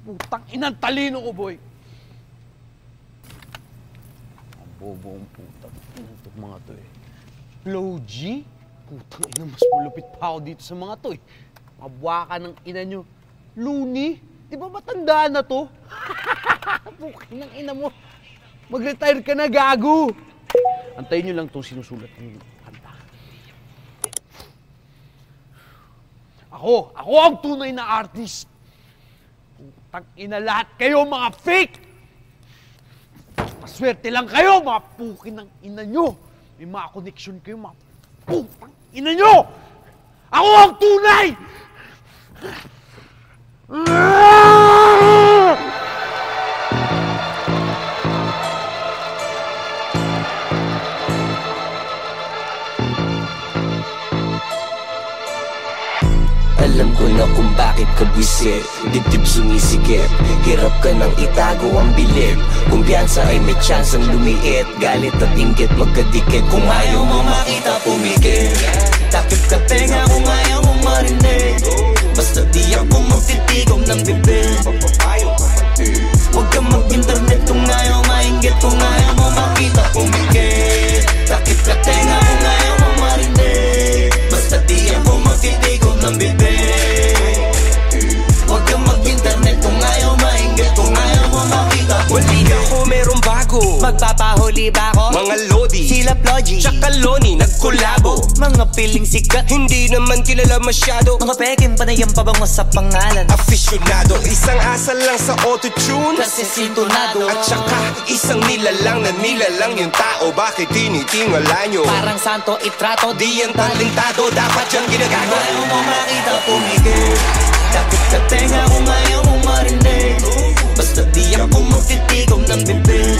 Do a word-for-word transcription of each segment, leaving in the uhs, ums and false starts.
Putang inang talino ko, boy. Ang bobo ang putang inang itong mga to eh. Low G? Putang ina, mas malupit pa ako dito sa mga to eh. Mabwaka ng ina nyo. Looney? Di ba matanda na to? Pukin ng ina mo. Mag-retire ka na, gago. Antayin nyo lang itong sinusulat ng kanta. Ako, ako ang tunay na artist. Putang ina lahat kayo, mga fake! Paswerte lang kayo, mga pukin ng ina nyo. May mga connection kayo, mga putang ina nyo! Ako ang tunay! Alam ko na kung bakit ka buwisit, dibdib sumisikip. Hirap ka nang itago ang bilib. Kumpiyansa ay may tsansang lumiit. Galit at inggit magkadikit. Kung ayaw mo makita pumikit, takip ka tenga kung ayaw mo marinig. Basta di ako magtitigom ng bibig. Huwag ka mag-internet kung ayaw mainggit. Kung ayaw mo makita pumikit, takip ka tenga kung ayaw mo marinig. Basta di ako magtitigom ng bibig. Huwag kang mag-internet kung ayaw mainggit. Kung ayaw mo makita pumikit. Ako merong bago, magpapahuli ba ako? mga lodi, Sila Plogy, tsaka Loni nagkolabo. mga piling sikat, Hindi naman kilala masyado, mga peking panayang pabango sa pangalan. afisyonado. Isang asal lang sa autotune, Kasi sintonado, at saka isang nilalang na nilalang yung tao. Bakit tinitingala nyo? parang santo itrato. Di yan talentado, dapat yan ginagawa. Ayaw mo makita pumikit, takip ka tenga kung ayaw mo marinig. Basta di ako magtitigom ng bibig.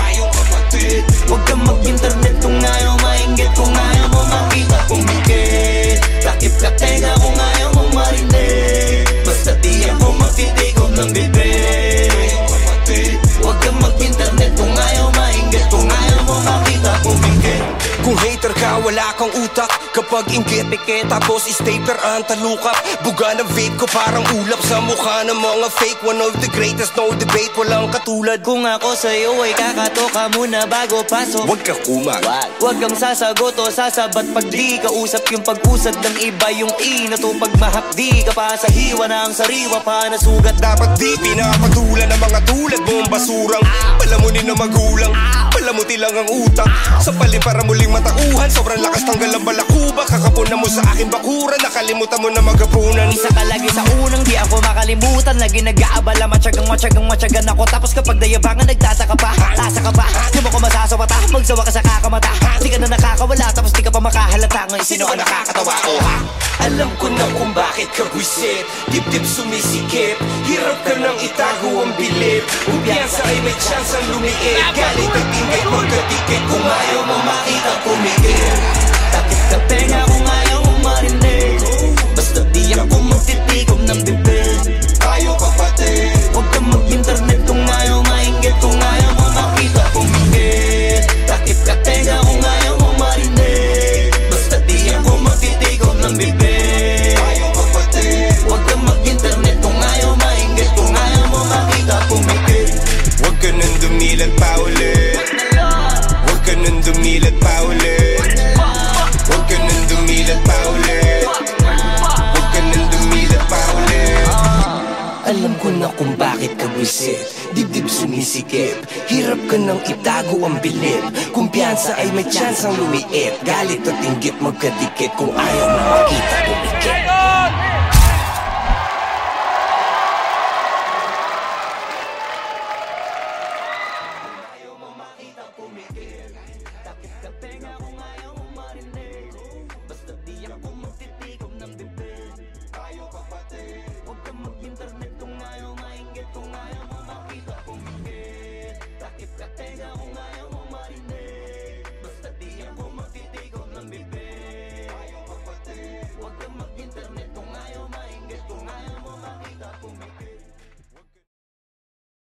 Huwag kang mag-internet kung ayaw mainggit. Kung ayaw mo makita pumikit, takip ka tenga kung ayaw mo marinig. Basta di ako magtitigom ng bibig. Huwag kang mag-internet kung ayaw mainggit. Kung ayaw mo makita pumikit. Kung hater ka, wala kang utak. Kapag inggit, pike, tapos stapler ang talukap. Buga ng vape ko parang ulap sa mukha ng mga fake. One of the greatest, no debate, walang katulad. Kung ako sa'yo ay kakato ka muna bago pasok. Huwag ka kumag, Huwag kang sasagot o sasabat pag di kausap. Yung pag-usad ng iba yung inato. Pag mahapdi ka pa sa hiwa na ang sariwa pa na sugat. dapat di pinapatulan ng mga tulad mong basurang palamunin ng magulang. Palamuti lang ang utak sa palim para muling matauhan. Sobrang lakas tanggal ang balakuba. Kakapunan mo sa aking bakura, nakalimutan mo na magapunan. Isa ka lagi sa unang di ako makalimutan. Lagi nag-aabala, matyagang matyagang matyagan ako. Tapos kapag dayabangan nagtataka pa, tasa ka pa, di mo ko masasawata. Magsawa ka sa kakamata, di ka na nakakawala. Tapos di ka pa makahalata, ngayon sino ka nakakatawa ko ha? Alam ko na kung bakit ka buwisit, dibdib sumisikip. Hirap ka nang itago ang bilib. Kumpiyansa ay may chance ang lumiit. Galit at inggit magkadikit. Kung ayaw mo makita pumikit, Takip ka tenga kung ayaw mo marinig. Basta di ako magtitigom ng bibig. ayaw kapatid. Huwag kang mag-internet kung ayaw mainggit. Kung ayaw mo makita pumikit, takip ka tenga kung ayaw mo marinig. Basta di ako magtitigom ng bibig. Ayaw kapatid. Huwag kang mag-internet kung ayaw mainggit. Kung ayaw mo makita pumikit. Huwag ka nang dumilat pa ulit. Huwag ka nang dumilat pa ulit. Huwag ka nang dumilat pa ulit. Huwag ka nang dumilat pa ulit. Alam ko na kung bakit ka buwisit, dibdib sumisikip. Hirap ka nang itago ang bilib. Kumpiyansa ay may chance ang lumiit. Galit at inggit magkadikit. Kung ayaw mo makita pumikit,